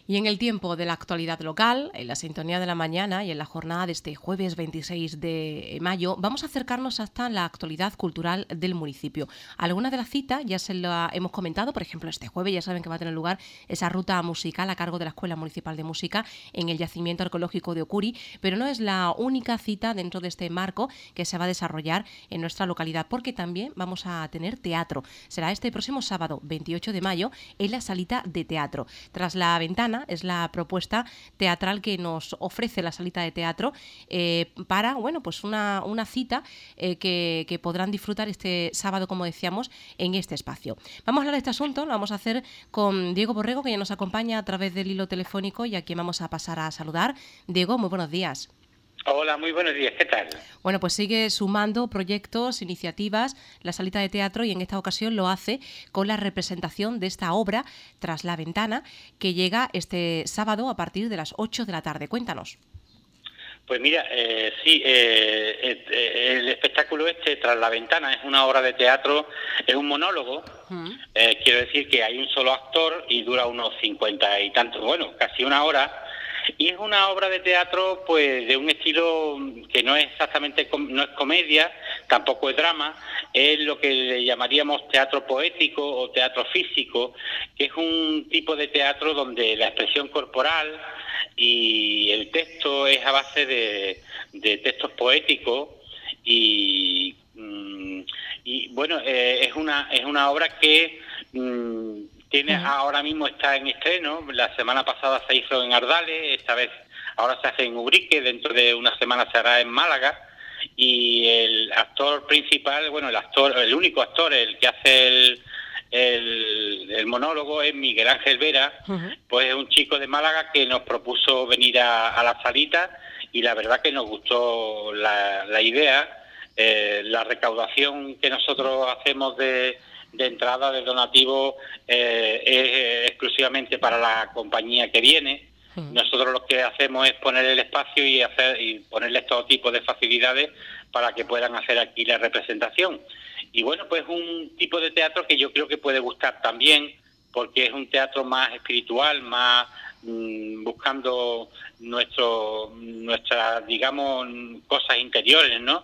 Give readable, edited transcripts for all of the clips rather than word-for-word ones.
Y en el tiempo de la actualidad local, en la sintonía de la mañana y en la jornada de este jueves 26 de mayo, vamos a acercarnos hasta la actualidad cultural del municipio. Algunas de las citas ya se las hemos comentado, por ejemplo, este jueves ya saben que va a tener lugar esa ruta musical a cargo de la Escuela Municipal de Música en el Yacimiento Arqueológico de Ocuri, pero no es la única cita dentro de este marco que se va a desarrollar en nuestra localidad, porque también vamos a tener teatro. Será este próximo sábado 28 de mayo en la salita de teatro. Tras la ventana es la propuesta teatral que nos ofrece la salita de teatro para, bueno, pues una cita que podrán disfrutar este sábado, como decíamos, en este espacio. Vamos a hablar de este asunto, lo vamos a hacer con Diego Borrego, que ya nos acompaña a través del hilo telefónico y a quien vamos a pasar a saludar. Diego, muy buenos días. Hola, muy buenos días, ¿qué tal? Bueno, pues sigue sumando proyectos, iniciativas, la salita de teatro, y en esta ocasión lo hace con la representación de esta obra, Tras la ventana, que llega este sábado a partir de las 8 de la tarde. Cuéntanos. Pues mira, sí, el espectáculo Tras la ventana, es una obra de teatro, es un monólogo. Quiero decir que hay un solo actor y dura unos 50 y tantos, bueno, casi una hora. Y es una obra de teatro pues de un estilo que no es exactamente, no es comedia, tampoco es drama, es lo que le llamaríamos teatro poético o teatro físico, que es un tipo de teatro donde la expresión corporal y el texto es a base de textos poéticos y bueno, es una obra que ahora mismo está en estreno. La semana pasada se hizo en Ardales, esta vez ahora se hace en Ubrique, dentro de una semana se hará en Málaga, y el actor principal, bueno, el único actor, el que hace el monólogo es Miguel Ángel Vera. Pues es un chico de Málaga que nos propuso venir a la salita, y la verdad que nos gustó la idea. La recaudación que nosotros hacemos de entrada, de donativo, es exclusivamente para la compañía que viene. Nosotros lo que hacemos es poner el espacio y ponerles todo tipo de facilidades para que puedan hacer aquí la representación. Y bueno, pues un tipo de teatro que yo creo que puede gustar también, porque es un teatro más espiritual, más buscando nuestras, digamos, cosas interiores, ¿no?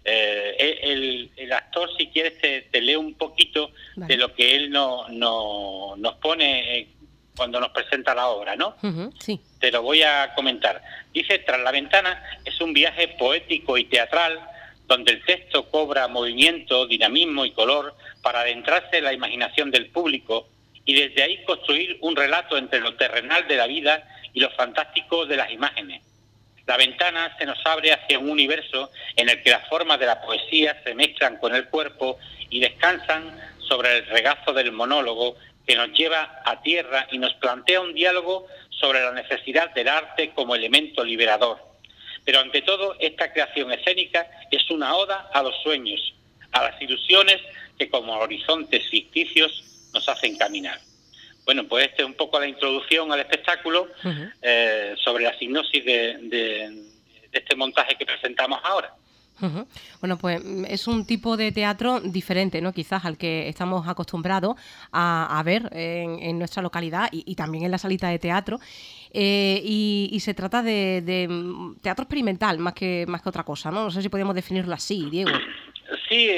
El actor, si quieres, te lee un poquito de lo que él nos pone cuando nos presenta la obra, ¿no? Sí. Te lo voy a comentar. Dice: Tras la ventana es un viaje poético y teatral donde el texto cobra movimiento, dinamismo y color para adentrarse en la imaginación del público y desde ahí construir un relato entre lo terrenal de la vida y lo fantástico de las imágenes. La ventana se nos abre hacia un universo en el que las formas de la poesía se mezclan con el cuerpo y descansan sobre el regazo del monólogo, que nos lleva a tierra y nos plantea un diálogo sobre la necesidad del arte como elemento liberador. Pero ante todo, esta creación escénica es una oda a los sueños, a las ilusiones que como horizontes ficticios nos hacen caminar. Bueno, pues esta es un poco la introducción al espectáculo, sobre la sinopsis de este montaje que presentamos ahora. Bueno, pues es un tipo de teatro diferente, ¿no? Quizás al que estamos acostumbrados a ver en nuestra localidad y también en la salita de teatro. Y se trata de teatro experimental más que otra cosa, ¿no? No sé si podemos definirlo así, Diego. Sí,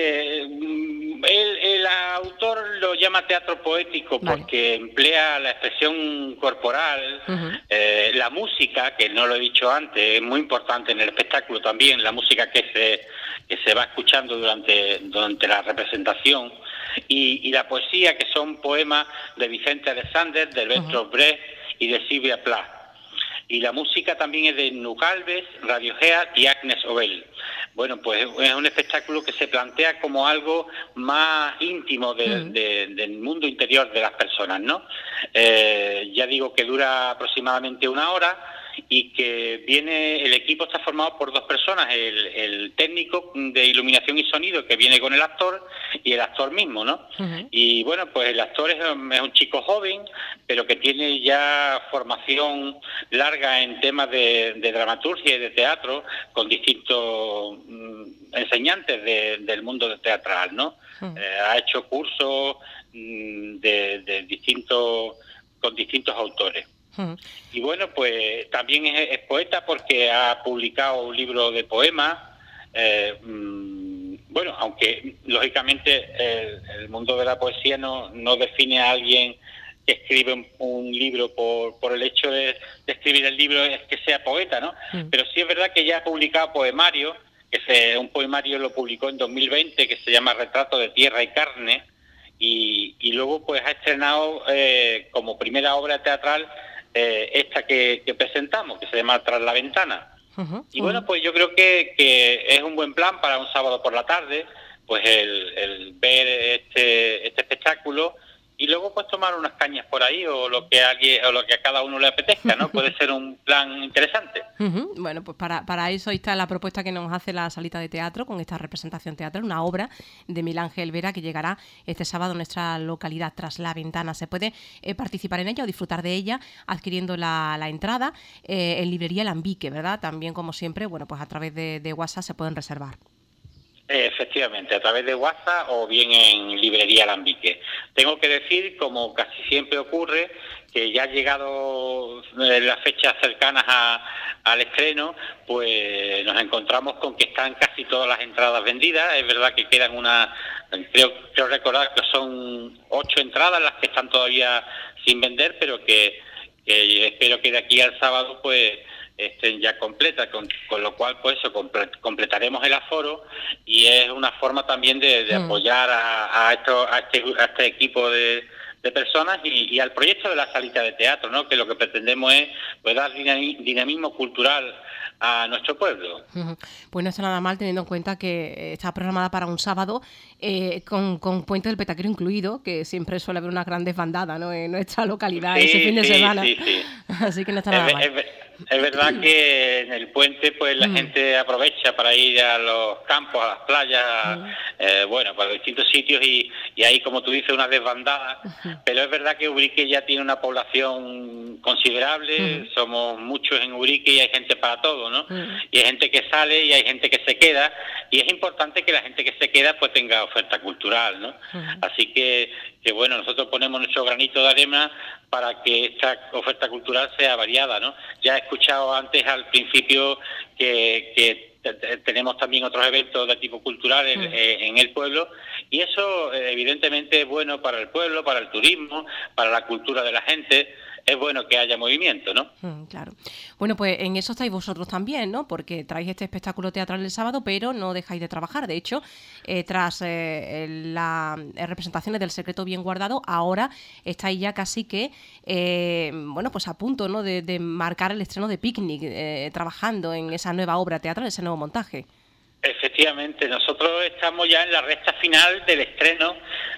el autor lo llama teatro poético porque emplea la expresión corporal, la música, que no lo he dicho antes, es muy importante en el espectáculo también, la música que se va escuchando durante la representación, y la poesía, que son poemas de Vicente Alexander, de Bertolt Brecht y de Sylvia Plath. Y la música también es de Nuc Alves, Radiohead y Agnes Obel. Bueno, pues es un espectáculo que se plantea como algo más íntimo del mundo interior de las personas, ¿no? Ya digo que dura aproximadamente una hora y que el equipo está formado por dos personas, el técnico de iluminación y sonido, que viene con el actor, y el actor mismo, ¿no? Y bueno, pues el actor es un chico joven, pero que tiene ya formación larga en temas de dramaturgia y de teatro, con distintos enseñantes del mundo teatral, ¿no? Ha hecho cursos con distintos autores. Y bueno, pues también es poeta porque ha publicado un libro de poemas. Bueno, aunque lógicamente el mundo de la poesía no define a alguien que escribe un libro por el hecho de escribir el libro es que sea poeta, ¿no? Pero sí es verdad que ya ha publicado poemario, un poemario lo publicó en 2020 que se llama Retrato de Tierra y Carne, y luego pues ha estrenado como primera obra teatral esta que presentamos, que se llama Tras la Ventana. Y bueno, pues yo creo que es un buen plan para un sábado por la tarde, pues el ver este espectáculo y luego pues tomar unas cañas por ahí o lo que a cada uno le apetezca, ¿no? Puede ser un plan interesante. Bueno, pues para eso ahí está la propuesta que nos hace la Salita de Teatro con esta representación teatral, una obra de Miguel Ángel Vera que llegará este sábado a nuestra localidad Tras la Ventana. Se puede participar en ella o disfrutar de ella adquiriendo la entrada en librería Alambique, ¿verdad? También, como siempre, bueno, pues a través de WhatsApp se pueden reservar. Efectivamente, a través de WhatsApp o bien en librería Alambique. Tengo que decir, como casi siempre ocurre, que ya ha llegado las fechas cercanas al estreno, pues nos encontramos con que están casi todas las entradas vendidas. Es verdad que quedan creo recordar que son 8 entradas las que están todavía sin vender, pero que espero que de aquí al sábado pues estén ya completas, con lo cual pues eso, completaremos el aforo y es una forma también de apoyar a este equipo de personas y al proyecto de la Salita de Teatro, ¿no? Que lo que pretendemos es pues dar dinamismo cultural a nuestro pueblo. Pues no está nada mal teniendo en cuenta que está programada para un sábado con Puente del Petaquero incluido, que siempre suele haber unas grandes bandadas, ¿no? En nuestra localidad ese fin de semana. Sí. Así que no está nada mal. Es verdad que en el puente pues la gente aprovecha para ir a los campos, a las playas, bueno, para distintos sitios y hay, como tú dices, una desbandada, pero es verdad que Ubrique ya tiene una población considerable, somos muchos en Ubrique y hay gente para todo, ¿no? Y hay gente que sale y hay gente que se queda y es importante que la gente que se queda pues tenga oferta cultural, ¿no? Así que bueno, nosotros ponemos nuestro granito de arena para que esta oferta cultural sea variada, ¿no? Ya he escuchado antes al principio que tenemos también otros eventos de tipo cultural en el pueblo y eso evidentemente es bueno para el pueblo, para el turismo, para la cultura de la gente. Es bueno que haya movimiento, ¿no? Claro. Bueno, pues en eso estáis vosotros también, ¿no? Porque traéis este espectáculo teatral el sábado, pero no dejáis de trabajar. De hecho, tras las representaciones del Secreto Bien Guardado, ahora estáis ya casi que, bueno, pues a punto, ¿no? De marcar el estreno de Picnic, trabajando en esa nueva obra teatral, ese nuevo montaje. Efectivamente, nosotros estamos ya en la recta final del estreno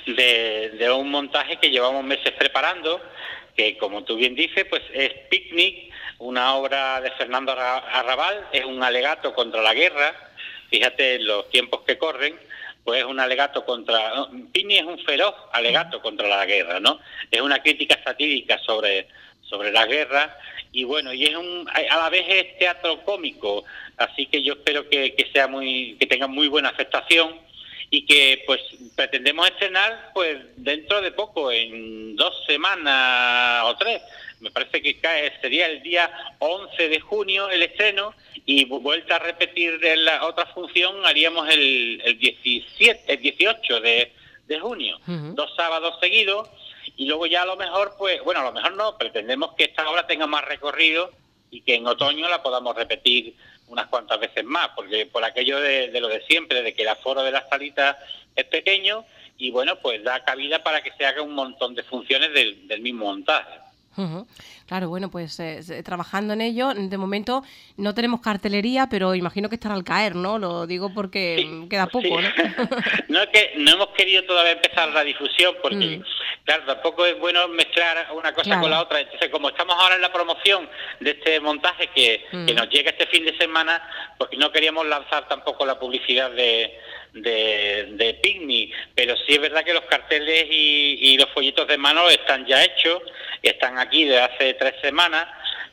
de un montaje que llevamos meses preparando, que como tú bien dices, pues es Picnic, una obra de Fernando Arrabal, es un alegato contra la guerra, fíjate los tiempos que corren, pues es un alegato Picnic es un feroz alegato contra la guerra, ¿no? Es una crítica satírica sobre la guerra y bueno, y a la vez es teatro cómico, así que yo espero que tenga muy buena aceptación y que pues pretendemos estrenar pues dentro de poco, en 2 semanas o 3. Me parece que sería el día 11 de junio el estreno y vuelta a repetir de la otra función haríamos el 18 de junio, 2 sábados seguidos y luego ya a lo mejor pues, bueno, a lo mejor no, pretendemos que esta obra tenga más recorrido y que en otoño la podamos repetir unas cuantas veces más, porque por aquello de lo de siempre, de que el aforo de la salita es pequeño y bueno, pues da cabida para que se haga un montón de funciones del mismo montaje. Claro, bueno, pues trabajando en ello, de momento no tenemos cartelería, pero imagino que estará al caer, ¿no? Lo digo porque queda poco, ¿no? No, es que no hemos querido todavía empezar la difusión porque, claro, tampoco es bueno mezclar una cosa con la otra. Entonces, como estamos ahora en la promoción de este montaje que nos llega este fin de semana, pues no queríamos lanzar tampoco la publicidad de Picnic, pero sí es verdad que los carteles y los folletos de mano están ya hechos, están aquí desde hace 3 semanas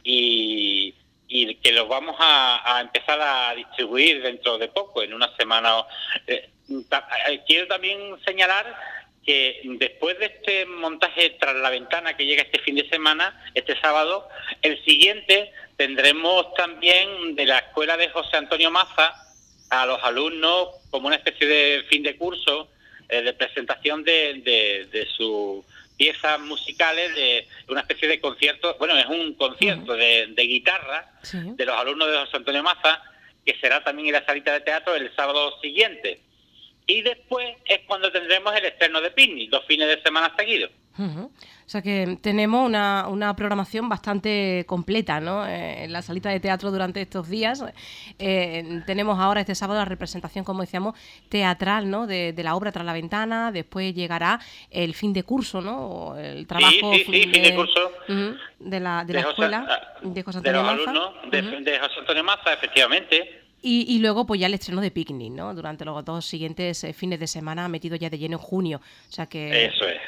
y que los vamos a empezar a distribuir dentro de poco, en una semana. Quiero también señalar que después de este montaje Tras la Ventana que llega este fin de semana, este sábado, el siguiente tendremos también de la escuela de José Antonio Maza a los alumnos como una especie de fin de curso, de presentación de sus piezas musicales, de una especie de concierto, bueno, es un concierto de guitarra de los alumnos de José Antonio Maza, que será también en la salita de teatro el sábado siguiente. Y después es cuando tendremos el estreno de Picnic, 2 fines de semana seguidos. O sea que tenemos una programación bastante completa, ¿no? En la salita de teatro durante estos días. Tenemos ahora este sábado la representación, como decíamos, teatral, ¿no? De la obra Tras la Ventana. Después llegará el fin de curso, ¿no? El trabajo fin de curso de la escuela de José Antonio Maza. De los alumnos de José Antonio Maza, efectivamente. Y luego pues ya el estreno de Picnic, ¿no? Durante los 2 siguientes fines de semana, metido ya de lleno en junio. O sea que eso es.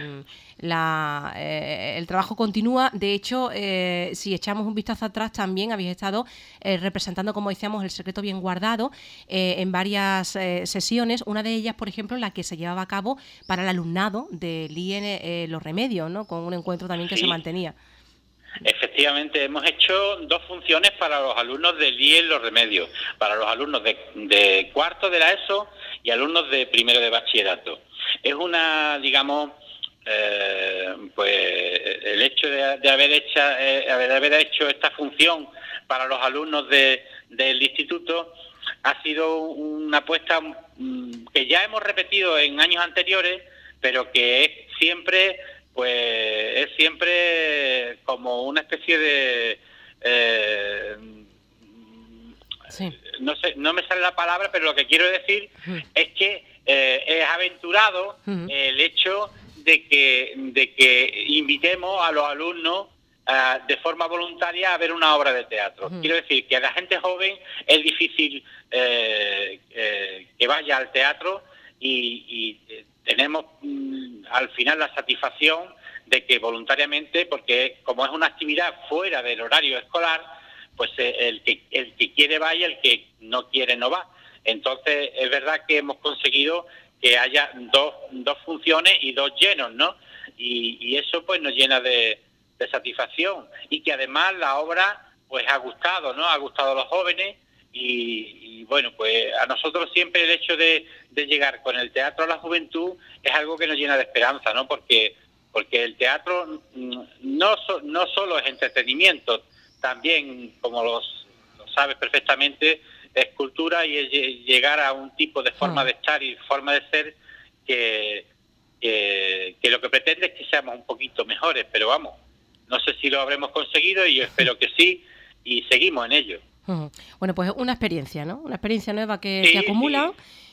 El trabajo continúa. De hecho, si echamos un vistazo atrás, también habéis estado representando, como decíamos, El secreto bien guardado en varias sesiones. Una de ellas, por ejemplo, la que se llevaba a cabo para el alumnado del IE Los Remedios, ¿no? Con un encuentro también que se mantenía. Efectivamente, hemos hecho 2 funciones para los alumnos del IE Los Remedios, para los alumnos de cuarto de la ESO y alumnos de primero de bachillerato. Es una, digamos, pues el hecho de haber hecho esta función para los alumnos del instituto ha sido una apuesta que ya hemos repetido en años anteriores, pero que es siempre como una especie de no sé, no me sale la palabra, pero lo que quiero decir es que es aventurado el hecho de que invitemos a los alumnos de forma voluntaria a ver una obra de teatro. Quiero decir que a la gente joven es difícil que vaya al teatro y tenemos al final la satisfacción de que voluntariamente, porque como es una actividad fuera del horario escolar, pues el que quiere va y el que no quiere no va. Entonces es verdad que hemos conseguido que haya dos funciones y 2 llenos, ¿no? Y eso pues nos llena de satisfacción, y que además la obra pues ha gustado, ¿no? Ha gustado a los jóvenes y bueno, pues a nosotros siempre el hecho de llegar con el teatro a la juventud es algo que nos llena de esperanza, ¿no? Porque el teatro no solo es entretenimiento, también, como lo sabes perfectamente, es cultura y es llegar a un tipo de forma de estar y forma de ser que lo que pretende es que seamos un poquito mejores, pero vamos, no sé si lo habremos conseguido y yo espero que sí, y seguimos en ello. Bueno, pues una experiencia, ¿no? Una experiencia nueva que acumulan.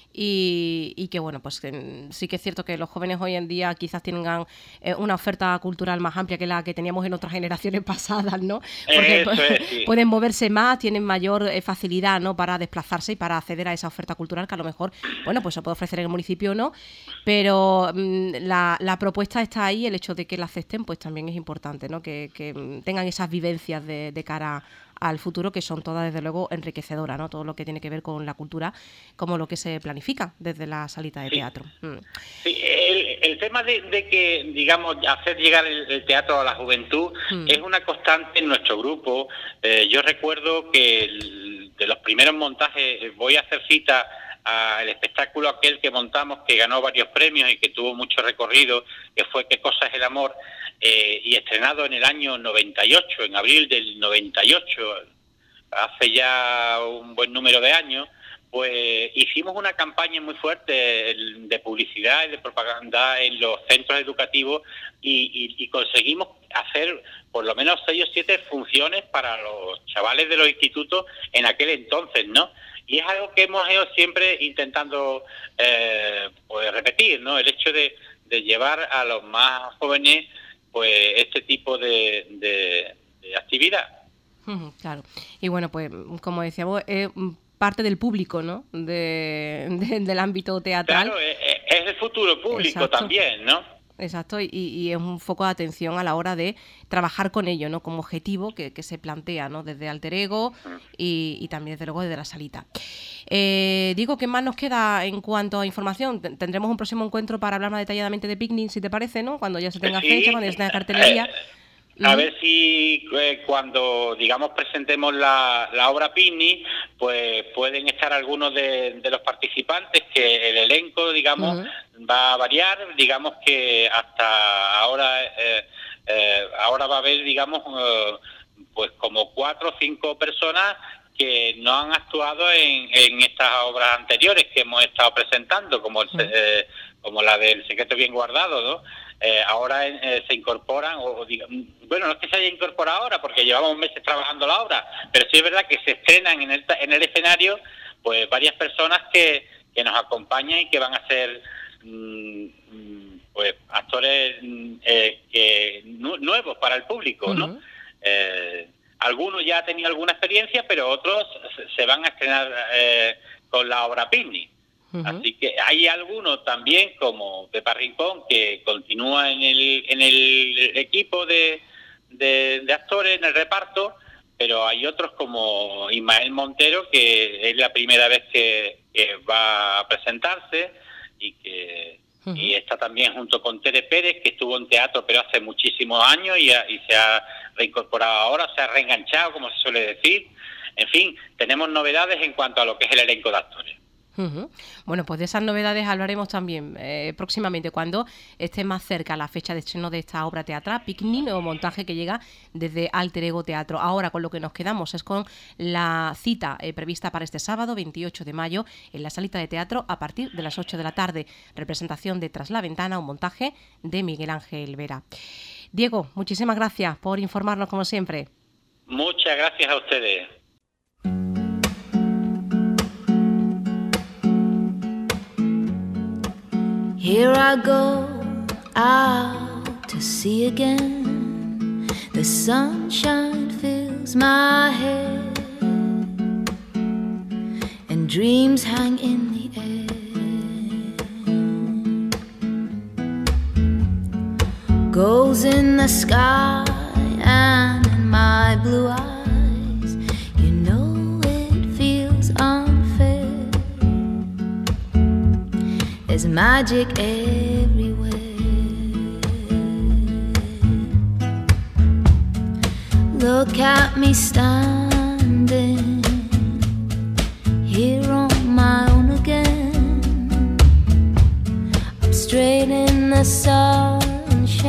Y que bueno, pues sí que es cierto que los jóvenes hoy en día quizás tengan una oferta cultural más amplia que la que teníamos en otras generaciones pasadas, ¿no? Porque pueden moverse más, tienen mayor facilidad, ¿no? Para desplazarse y para acceder a esa oferta cultural que a lo mejor, bueno, pues se puede ofrecer en el municipio o no, pero la propuesta está ahí, el hecho de que la acepten pues también es importante, ¿no? Que tengan esas vivencias de cara al futuro, que son todas desde luego enriquecedoras, ¿no? Todo lo que tiene que ver con la cultura, como lo que se planifica desde la salita de teatro. Sí, el tema de que, digamos, hacer llegar el teatro a la juventud es una constante en nuestro grupo. Yo recuerdo que de los primeros montajes, voy a hacer cita al espectáculo aquel que montamos, que ganó varios premios y que tuvo mucho recorrido, que fue ¿Qué cosa es el amor? Y estrenado en el año 98, en abril del 98, hace ya un buen número de años, pues hicimos una campaña muy fuerte de publicidad y de propaganda en los centros educativos y conseguimos hacer por lo menos 6 o 7 funciones para los chavales de los institutos en aquel entonces, ¿no? Y es algo que hemos ido siempre intentando pues repetir, ¿no? El hecho de llevar a los más jóvenes pues este tipo de actividad. Claro. Y bueno, pues como decíamos, parte del público, ¿no? Del ámbito teatral. Claro, es el futuro público. Exacto. También, ¿no? Exacto, y es un foco de atención a la hora de trabajar con ello, ¿no? Como objetivo que se plantea, ¿no? Desde Alter Ego y también, desde luego, desde la salita. Diego, ¿qué más nos queda en cuanto a información? Tendremos un próximo encuentro para hablar más detalladamente de Picnic, si te parece, ¿no? Cuando ya se tenga fecha, cuando ya se tenga cartelería. A ver si cuando, digamos, presentemos la obra Picnic, pues pueden estar algunos de los participantes, que el elenco, digamos, va a variar. Digamos que hasta ahora va a haber, digamos, pues como 4 o 5 personas que no han actuado en estas obras anteriores que hemos estado presentando, como la del Secreto Bien Guardado, ¿no? Ahora se incorporan, bueno, no es que se haya incorporado ahora, porque llevamos meses trabajando la obra, pero sí es verdad que se estrenan en el escenario, pues varias personas que nos acompañan y que van a ser pues actores nuevos para el público, ¿no? Algunos ya han tenido alguna experiencia, pero otros se van a estrenar con la obra Picnic. Así que hay algunos también, como Pepa Rincón, que continúa en el equipo de actores, en el reparto, pero hay otros como Ismael Montero, que es la primera vez que va a presentarse y está también junto con Tere Pérez, que estuvo en teatro pero hace muchísimos años y se ha reincorporado ahora, se ha reenganchado, como se suele decir. En fin, tenemos novedades en cuanto a lo que es el elenco de actores. Bueno, pues de esas novedades hablaremos también próximamente, cuando esté más cerca la fecha de estreno de esta obra teatral, Picnic, nuevo montaje que llega desde Alter Ego Teatro. Ahora con lo que nos quedamos es con la cita prevista para este sábado 28 de mayo en la Salita de Teatro a partir de las 8 de la tarde. Representación de Tras la Ventana, un montaje de Miguel Ángel Vera. Diego, muchísimas gracias por informarnos como siempre. Muchas gracias a ustedes. Here I go out to sea again. The sunshine fills my head, and dreams hang in the air. Goals in the sky and in my blue eyes, you know it feels unfair. There's magic everywhere. Look at me standing here on my own again. I'm straight in the sunshine.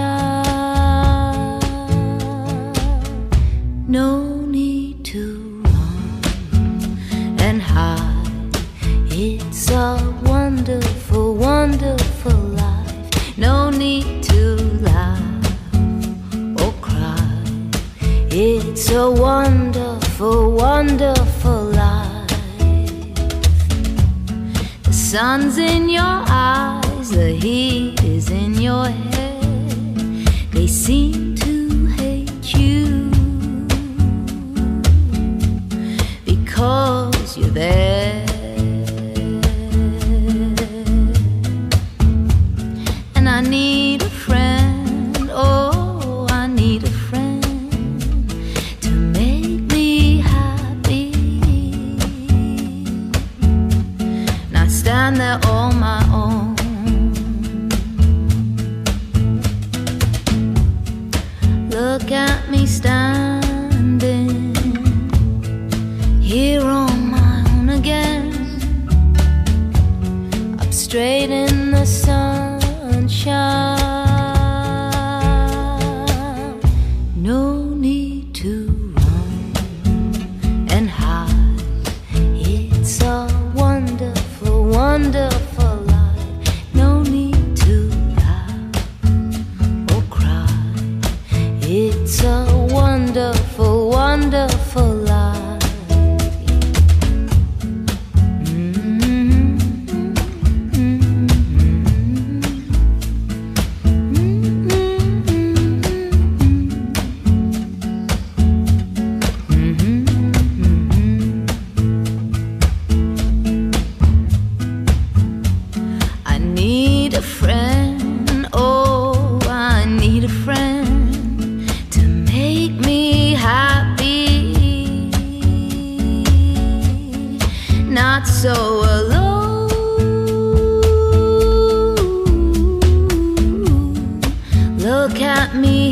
No need to run and hide. It's a wonderful, wonderful life. No need to laugh or cry. It's a wonderful, wonderful life. The sun's in your eyes, the heat is in your head. They seem to hate you because you're there. I need a friend, oh, I need a friend to make me happy. And I stand there on my own. so alone. Look at me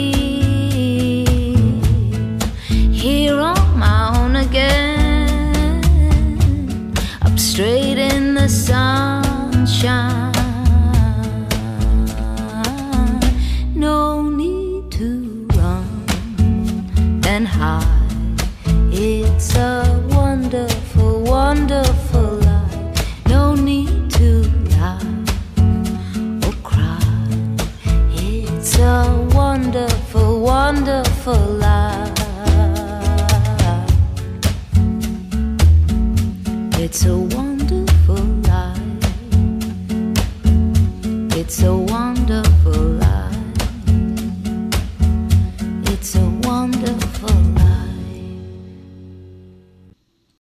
here on my own again, up straight in the sunshine. No need to run and hide. It's a wonderful, wonderful life. No need to laugh or cry. It's a wonderful, wonderful life.